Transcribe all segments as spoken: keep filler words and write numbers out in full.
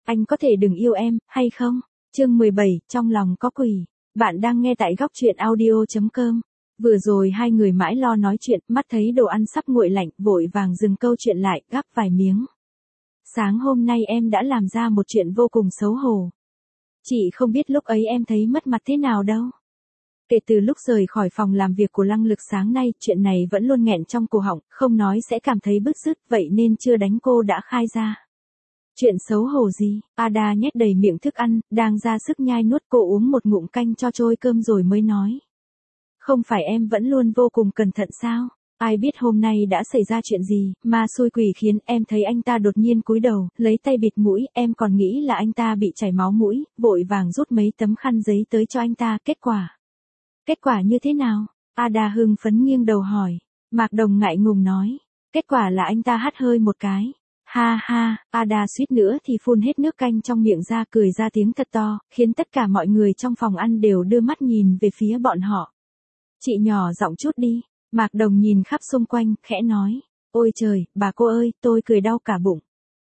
Anh có thể đừng yêu em, hay không? Chương mười bảy, trong lòng có quỷ. Bạn đang nghe tại góc truyện audio chấm com. Vừa rồi hai người mãi lo nói chuyện, mắt thấy đồ ăn sắp nguội lạnh, vội vàng dừng câu chuyện lại, gắp vài miếng. Sáng hôm nay em đã làm ra một chuyện vô cùng xấu hổ. Chị không biết lúc ấy em thấy mất mặt thế nào đâu. Kể từ lúc rời khỏi phòng làm việc của Lăng Lực sáng nay, chuyện này vẫn luôn nghẹn trong cổ họng, không nói sẽ cảm thấy bứt rứt, vậy nên chưa đánh cô đã khai ra. Chuyện xấu hổ gì? Ada nhét đầy miệng thức ăn, đang ra sức nhai nuốt, cô uống một ngụm canh cho trôi cơm rồi mới nói. Không phải em vẫn luôn vô cùng cẩn thận sao? Ai biết hôm nay đã xảy ra chuyện gì, mà xui quỷ khiến em thấy anh ta đột nhiên cúi đầu, lấy tay bịt mũi, em còn nghĩ là anh ta bị chảy máu mũi, vội vàng rút mấy tấm khăn giấy tới cho anh ta, kết quả. Kết quả như thế nào? Ada hưng phấn nghiêng đầu hỏi. Mạc Đồng ngại ngùng nói. Kết quả là anh ta hắt hơi một cái. Ha ha, Ada suýt nữa thì phun hết nước canh trong miệng ra, cười ra tiếng thật to, khiến tất cả mọi người trong phòng ăn đều đưa mắt nhìn về phía bọn họ. Chị nhỏ giọng chút đi. Mạc Đồng nhìn khắp xung quanh, khẽ nói. Ôi trời, bà cô ơi, tôi cười đau cả bụng.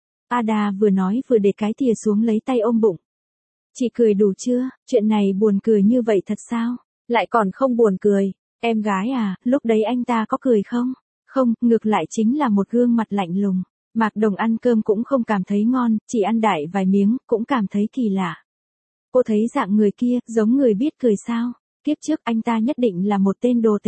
Ada vừa nói vừa để cái thìa xuống lấy tay ôm bụng. Chị cười đủ chưa, chuyện này buồn cười như vậy thật sao? Lại còn không buồn cười. Em gái à, lúc đấy anh ta có cười không? Không, ngược lại chính là một gương mặt lạnh lùng. Mạc Đồng ăn cơm cũng không cảm thấy ngon, chỉ ăn đại vài miếng, cũng cảm thấy kỳ lạ. Cô thấy dạng người kia, giống người biết cười sao? Kiếp trước anh ta nhất định là một tên đồ tể.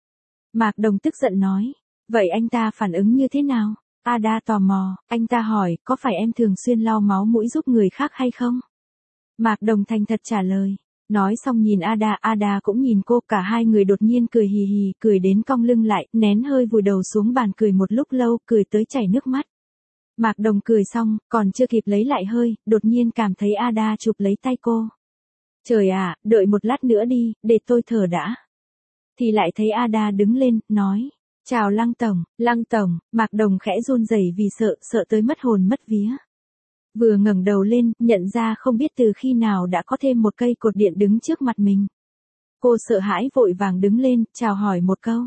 Mạc Đồng tức giận nói. Vậy anh ta phản ứng như thế nào? Ada tò mò, anh ta hỏi, có phải em thường xuyên lau máu mũi giúp người khác hay không? Mạc Đồng thành thật trả lời. Nói xong nhìn Ada, Ada cũng nhìn cô, cả hai người đột nhiên cười hì hì, cười đến cong lưng lại, nén hơi vùi đầu xuống bàn cười một lúc lâu, cười tới chảy nước mắt. Mạc Đồng cười xong, còn chưa kịp lấy lại hơi, đột nhiên cảm thấy Ada chụp lấy tay cô. Trời ạ, đợi một lát nữa đi, để tôi thở đã. Thì lại thấy Ada đứng lên, nói. Chào Lăng Tổng, Lăng Tổng, Mạc Đồng khẽ run rẩy vì sợ, sợ tới mất hồn mất vía. Vừa ngẩng đầu lên, nhận ra không biết từ khi nào đã có thêm một cây cột điện đứng trước mặt mình. Cô sợ hãi vội vàng đứng lên, chào hỏi một câu.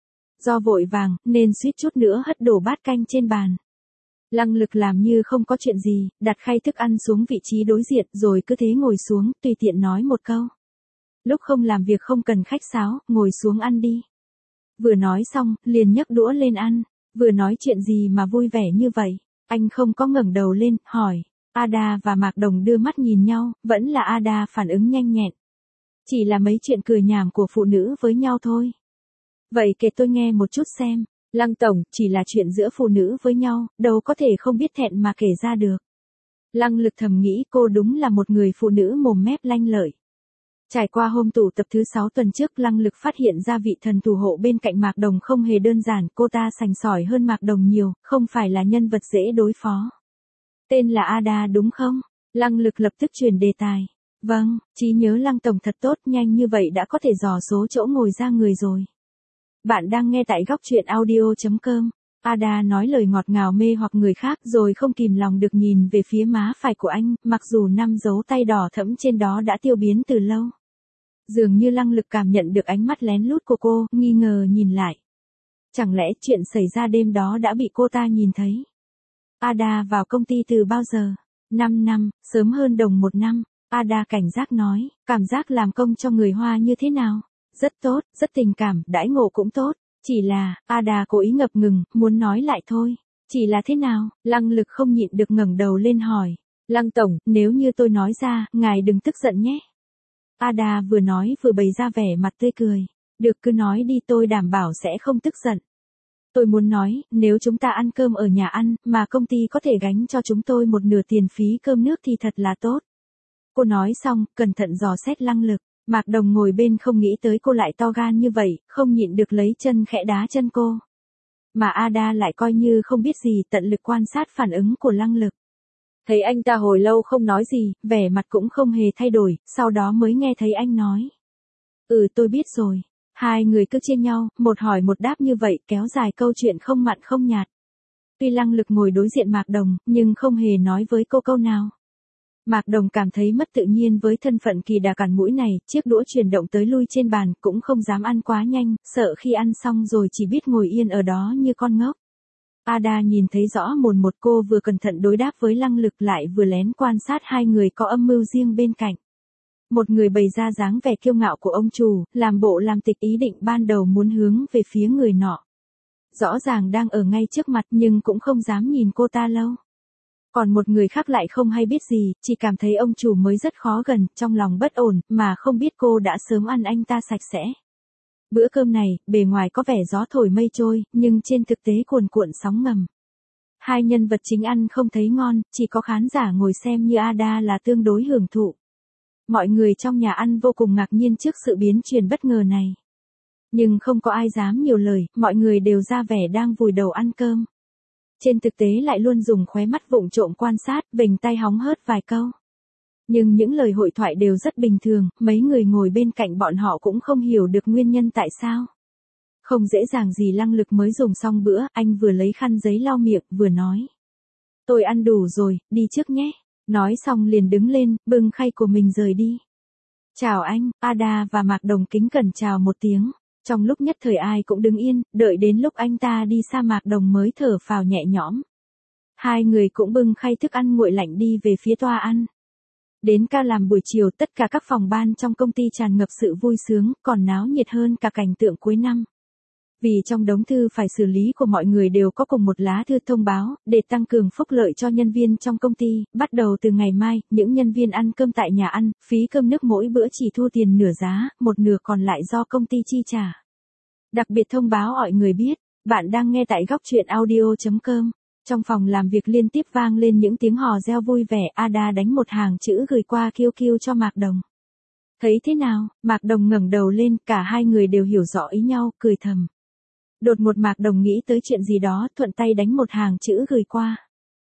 Do vội vàng, nên suýt chút nữa hất đổ bát canh trên bàn. Lăng Lực làm như không có chuyện gì, đặt khay thức ăn xuống vị trí đối diện rồi cứ thế ngồi xuống, tùy tiện nói một câu. Lúc không làm việc không cần khách sáo, ngồi xuống ăn đi. Vừa nói xong, liền nhấc đũa lên ăn. Vừa nói chuyện gì mà vui vẻ như vậy? Anh không có ngẩng đầu lên, hỏi. Ada và Mạc Đồng đưa mắt nhìn nhau, vẫn là Ada phản ứng nhanh nhẹn. Chỉ là mấy chuyện cười nhảm của phụ nữ với nhau thôi. Vậy kể tôi nghe một chút xem. Lăng Tổng, chỉ là chuyện giữa phụ nữ với nhau, đâu có thể không biết thẹn mà kể ra được. Lăng Lực thầm nghĩ cô đúng là một người phụ nữ mồm mép lanh lợi. Trải qua hôm tụ tập thứ sáu tuần trước, Lăng Lực phát hiện ra vị thần thủ hộ bên cạnh Mạc Đồng không hề đơn giản, cô ta sành sỏi hơn Mạc Đồng nhiều, không phải là nhân vật dễ đối phó. Tên là Ada đúng không? Lăng Lực lập tức chuyển đề tài. Vâng, trí nhớ Lăng Tổng thật tốt, nhanh như vậy đã có thể dò số chỗ ngồi ra người rồi. Bạn đang nghe tại góc truyện audio chấm com. Ada nói lời ngọt ngào mê hoặc người khác rồi không kìm lòng được nhìn về phía má phải của anh, mặc dù năm dấu tay đỏ thẫm trên đó đã tiêu biến từ lâu. Dường như Lăng Lực cảm nhận được ánh mắt lén lút của cô, nghi ngờ nhìn lại. Chẳng lẽ chuyện xảy ra đêm đó đã bị cô ta nhìn thấy? Ada vào công ty từ bao giờ? năm năm, sớm hơn Đồng một năm. Ada cảnh giác nói, cảm giác làm công cho người Hoa như thế nào? Rất tốt, rất tình cảm, đãi ngộ cũng tốt. Chỉ là, Ada cố ý ngập ngừng, muốn nói lại thôi. Chỉ là thế nào? Lăng Lực không nhịn được ngẩng đầu lên hỏi. Lăng Tổng, nếu như tôi nói ra, ngài đừng tức giận nhé. Ada vừa nói vừa bày ra vẻ mặt tươi cười. Được, cứ nói đi, tôi đảm bảo sẽ không tức giận. Tôi muốn nói, nếu chúng ta ăn cơm ở nhà ăn, mà công ty có thể gánh cho chúng tôi một nửa tiền phí cơm nước thì thật là tốt. Cô nói xong, cẩn thận dò xét Lăng Lực. Mạc Đồng ngồi bên không nghĩ tới cô lại to gan như vậy, không nhịn được lấy chân khẽ đá chân cô. Mà Ada lại coi như không biết gì, tận lực quan sát phản ứng của Lăng Lực. Thấy anh ta hồi lâu không nói gì, vẻ mặt cũng không hề thay đổi, sau đó mới nghe thấy anh nói. Ừ, tôi biết rồi. Hai người cứ chia nhau, một hỏi một đáp như vậy, kéo dài câu chuyện không mặn không nhạt. Tuy Lăng Lực ngồi đối diện Mạc Đồng, nhưng không hề nói với cô câu nào. Mạc Đồng cảm thấy mất tự nhiên với thân phận kỳ đà cản mũi này, chiếc đũa chuyển động tới lui trên bàn, cũng không dám ăn quá nhanh, sợ khi ăn xong rồi chỉ biết ngồi yên ở đó như con ngốc. Ada nhìn thấy rõ mồn một, cô vừa cẩn thận đối đáp với Lăng Lực lại vừa lén quan sát hai người có âm mưu riêng bên cạnh. Một người bày ra dáng vẻ kiêu ngạo của ông chủ, làm bộ làm tịch ý định ban đầu muốn hướng về phía người nọ. Rõ ràng đang ở ngay trước mặt nhưng cũng không dám nhìn cô ta lâu. Còn một người khác lại không hay biết gì, chỉ cảm thấy ông chủ mới rất khó gần, trong lòng bất ổn, mà không biết cô đã sớm ăn anh ta sạch sẽ. Bữa cơm này, bề ngoài có vẻ gió thổi mây trôi, nhưng trên thực tế cuồn cuộn sóng ngầm. Hai nhân vật chính ăn không thấy ngon, chỉ có khán giả ngồi xem như Ada là tương đối hưởng thụ. Mọi người trong nhà ăn vô cùng ngạc nhiên trước sự biến chuyển bất ngờ này. Nhưng không có ai dám nhiều lời, mọi người đều ra vẻ đang vùi đầu ăn cơm. Trên thực tế lại luôn dùng khóe mắt vụng trộm quan sát, vểnh tay hóng hớt vài câu. Nhưng những lời hội thoại đều rất bình thường, mấy người ngồi bên cạnh bọn họ cũng không hiểu được nguyên nhân tại sao. Không dễ dàng gì Lăng Lực mới dùng xong bữa, anh vừa lấy khăn giấy lau miệng, vừa nói. Tôi ăn đủ rồi, đi trước nhé. Nói xong liền đứng lên, bưng khay của mình rời đi. Chào anh, Ada và Mạc Đồng kính cẩn chào một tiếng. Trong lúc nhất thời ai cũng đứng yên, đợi đến lúc anh ta đi xa Mạc Đồng mới thở phào nhẹ nhõm. Hai người cũng bưng khay thức ăn nguội lạnh đi về phía toa ăn. Đến ca làm buổi chiều tất cả các phòng ban trong công ty tràn ngập sự vui sướng, còn náo nhiệt hơn cả cảnh tượng cuối năm. Vì trong đống thư phải xử lý của mọi người đều có cùng một lá thư thông báo, để tăng cường phúc lợi cho nhân viên trong công ty, bắt đầu từ ngày mai, những nhân viên ăn cơm tại nhà ăn, phí cơm nước mỗi bữa chỉ thu tiền nửa giá, một nửa còn lại do công ty chi trả. Đặc biệt thông báo mọi người biết, bạn đang nghe tại góc truyện audio chấm com. Trong phòng làm việc liên tiếp vang lên những tiếng hò reo vui vẻ, Ada đánh một hàng chữ gửi qua Q Q cho Mạc Đồng. Thấy thế nào? Mạc Đồng ngẩng đầu lên, cả hai người đều hiểu rõ ý nhau, cười thầm. Đột một Mạc Đồng nghĩ tới chuyện gì đó, thuận tay đánh một hàng chữ gửi qua.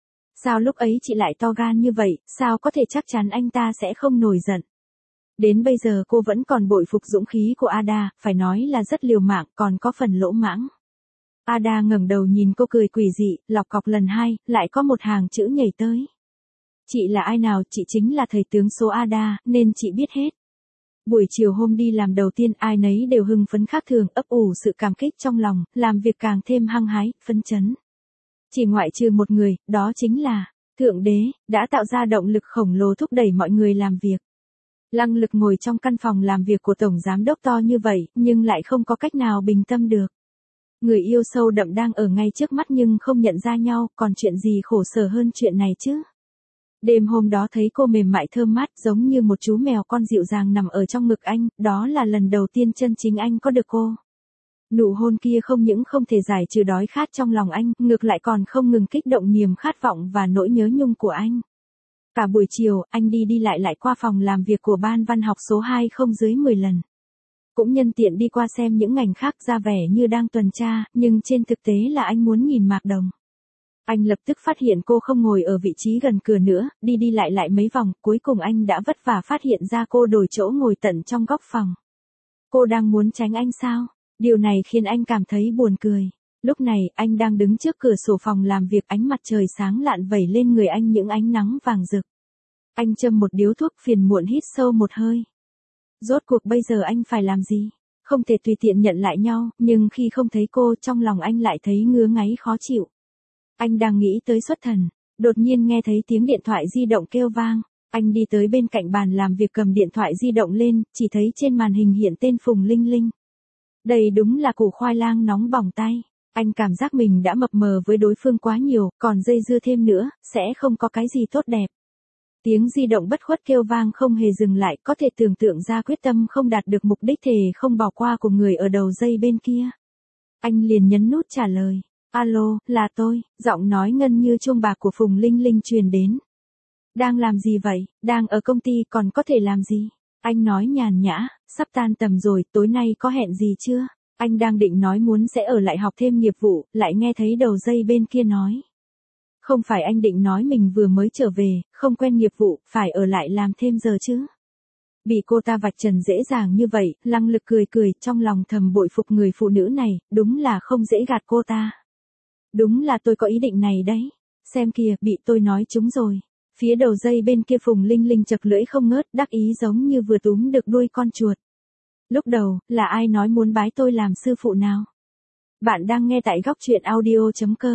Sao lúc ấy chị lại to gan như vậy, sao có thể chắc chắn anh ta sẽ không nổi giận. Đến bây giờ cô vẫn còn bội phục dũng khí của Ada, phải nói là rất liều mạng, còn có phần lỗ mãng. Ada ngẩng đầu nhìn cô cười quỷ dị, lọc cọc lần hai, lại có một hàng chữ nhảy tới. Chị là ai nào? Chị chính là thầy tướng số Ada, nên chị biết hết. Buổi chiều hôm đi làm đầu tiên ai nấy đều hưng phấn khác thường, ấp ủ sự cảm kích trong lòng, làm việc càng thêm hăng hái, phấn chấn. Chỉ ngoại trừ một người, đó chính là Thượng Đế, đã tạo ra động lực khổng lồ thúc đẩy mọi người làm việc. Lăng Lực ngồi trong căn phòng làm việc của Tổng Giám đốc to như vậy, nhưng lại không có cách nào bình tâm được. Người yêu sâu đậm đang ở ngay trước mắt nhưng không nhận ra nhau, còn chuyện gì khổ sở hơn chuyện này chứ? Đêm hôm đó thấy cô mềm mại thơm mát giống như một chú mèo con dịu dàng nằm ở trong ngực anh, đó là lần đầu tiên chân chính anh có được cô. Nụ hôn kia không những không thể giải trừ đói khát trong lòng anh, ngược lại còn không ngừng kích động niềm khát vọng và nỗi nhớ nhung của anh. Cả buổi chiều, anh đi đi lại lại qua phòng làm việc của ban văn học số hai không dưới mười lần. Cũng nhân tiện đi qua xem những ngành khác ra vẻ như đang tuần tra, nhưng trên thực tế là anh muốn nhìn Mạc Đồng. Anh lập tức phát hiện cô không ngồi ở vị trí gần cửa nữa, đi đi lại lại mấy vòng, cuối cùng anh đã vất vả phát hiện ra cô đổi chỗ ngồi tận trong góc phòng. Cô đang muốn tránh anh sao? Điều này khiến anh cảm thấy buồn cười. Lúc này, anh đang đứng trước cửa sổ phòng làm việc, ánh mặt trời sáng lạn vẩy lên người anh những ánh nắng vàng rực. Anh châm một điếu thuốc phiền muộn hít sâu một hơi. Rốt cuộc bây giờ anh phải làm gì? Không thể tùy tiện nhận lại nhau, nhưng khi không thấy cô trong lòng anh lại thấy ngứa ngáy khó chịu. Anh đang nghĩ tới xuất thần, đột nhiên nghe thấy tiếng điện thoại di động kêu vang. Anh đi tới bên cạnh bàn làm việc cầm điện thoại di động lên, chỉ thấy trên màn hình hiện tên Phùng Linh Linh. Đây đúng là củ khoai lang nóng bỏng tay. Anh cảm giác mình đã mập mờ với đối phương quá nhiều, còn dây dưa thêm nữa, sẽ không có cái gì tốt đẹp. Tiếng di động bất khuất kêu vang không hề dừng lại, có thể tưởng tượng ra quyết tâm không đạt được mục đích thề không bỏ qua của người ở đầu dây bên kia. Anh liền nhấn nút trả lời. Alo, là tôi, giọng nói ngân như chuông bạc của Phùng Linh Linh truyền đến. Đang làm gì vậy? Đang ở công ty, còn có thể làm gì? Anh nói nhàn nhã, sắp tan tầm rồi, tối nay có hẹn gì chưa? Anh đang định nói muốn sẽ ở lại học thêm nghiệp vụ, lại nghe thấy đầu dây bên kia nói. Không phải anh định nói mình vừa mới trở về, không quen nghiệp vụ, phải ở lại làm thêm giờ chứ? Bị cô ta vạch trần dễ dàng như vậy, Lăng Lực cười cười, trong lòng thầm bội phục người phụ nữ này, đúng là không dễ gạt cô ta. Đúng là tôi có ý định này đấy. Xem kìa, bị tôi nói trúng rồi. Phía đầu dây bên kia Phùng Linh Linh chật lưỡi không ngớt, đắc ý giống như vừa túm được đuôi con chuột. Lúc đầu, là ai nói muốn bái tôi làm sư phụ nào? Bạn đang nghe tại góc truyện audio chấm com.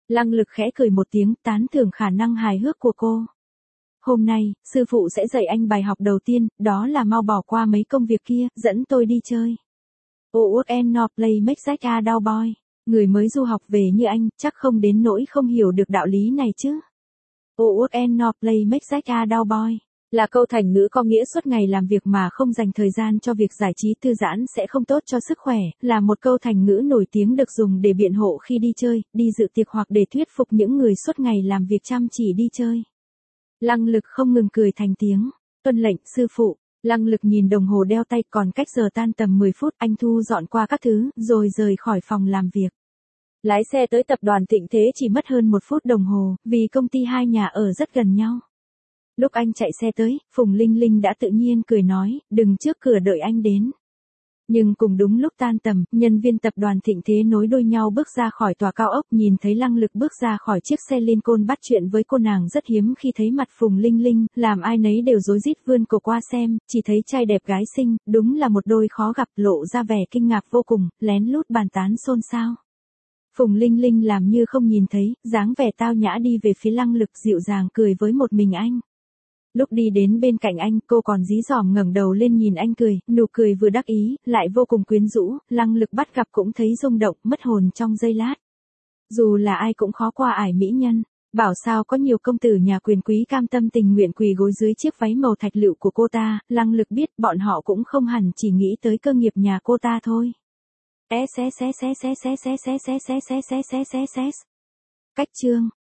Lăng Lực khẽ cười một tiếng, tán thưởng khả năng hài hước của cô. Hôm nay, sư phụ sẽ dạy anh bài học đầu tiên, đó là mau bỏ qua mấy công việc kia, dẫn tôi đi chơi. Oh and not play make Jack a dull boy. Người mới du học về như anh, chắc không đến nỗi không hiểu được đạo lý này chứ. Oh and not play make Jack a dull boy. Là câu thành ngữ có nghĩa suốt ngày làm việc mà không dành thời gian cho việc giải trí thư giãn sẽ không tốt cho sức khỏe, là một câu thành ngữ nổi tiếng được dùng để biện hộ khi đi chơi, đi dự tiệc hoặc để thuyết phục những người suốt ngày làm việc chăm chỉ đi chơi. Lăng Lực không ngừng cười thành tiếng. Tuân lệnh, sư phụ. Lăng Lực nhìn đồng hồ đeo tay, còn cách giờ tan tầm mười phút, anh thu dọn qua các thứ, rồi rời khỏi phòng làm việc. Lái xe tới tập đoàn Thịnh Thế chỉ mất hơn một phút đồng hồ, vì công ty hai nhà ở rất gần nhau. Lúc anh chạy xe tới, Phùng Linh Linh đã tự nhiên cười nói, đừng trước cửa đợi anh đến. Nhưng cùng đúng lúc tan tầm, nhân viên tập đoàn Thịnh Thế nối đuôi nhau bước ra khỏi tòa cao ốc, nhìn thấy Lăng Lực bước ra khỏi chiếc xe Lincoln bắt chuyện với cô nàng rất hiếm khi thấy mặt Phùng Linh Linh, làm ai nấy đều rối rít vươn cổ qua xem, chỉ thấy trai đẹp gái xinh, đúng là một đôi khó gặp, lộ ra vẻ kinh ngạc vô cùng, lén lút bàn tán xôn xao. Phùng Linh Linh làm như không nhìn thấy, dáng vẻ tao nhã đi về phía Lăng Lực, dịu dàng cười với một mình anh. Lúc đi đến bên cạnh anh, cô còn dí dỏm ngẩng đầu lên nhìn anh cười, nụ cười vừa đắc ý, lại vô cùng quyến rũ, Lăng Lực bắt gặp cũng thấy rung động, mất hồn trong giây lát. Dù là ai cũng khó qua ải mỹ nhân, bảo sao có nhiều công tử nhà quyền quý cam tâm tình nguyện quỳ gối dưới chiếc váy màu thạch lựu của cô ta, Lăng Lực biết bọn họ cũng không hẳn chỉ nghĩ tới cơ nghiệp nhà cô ta thôi. Cách chương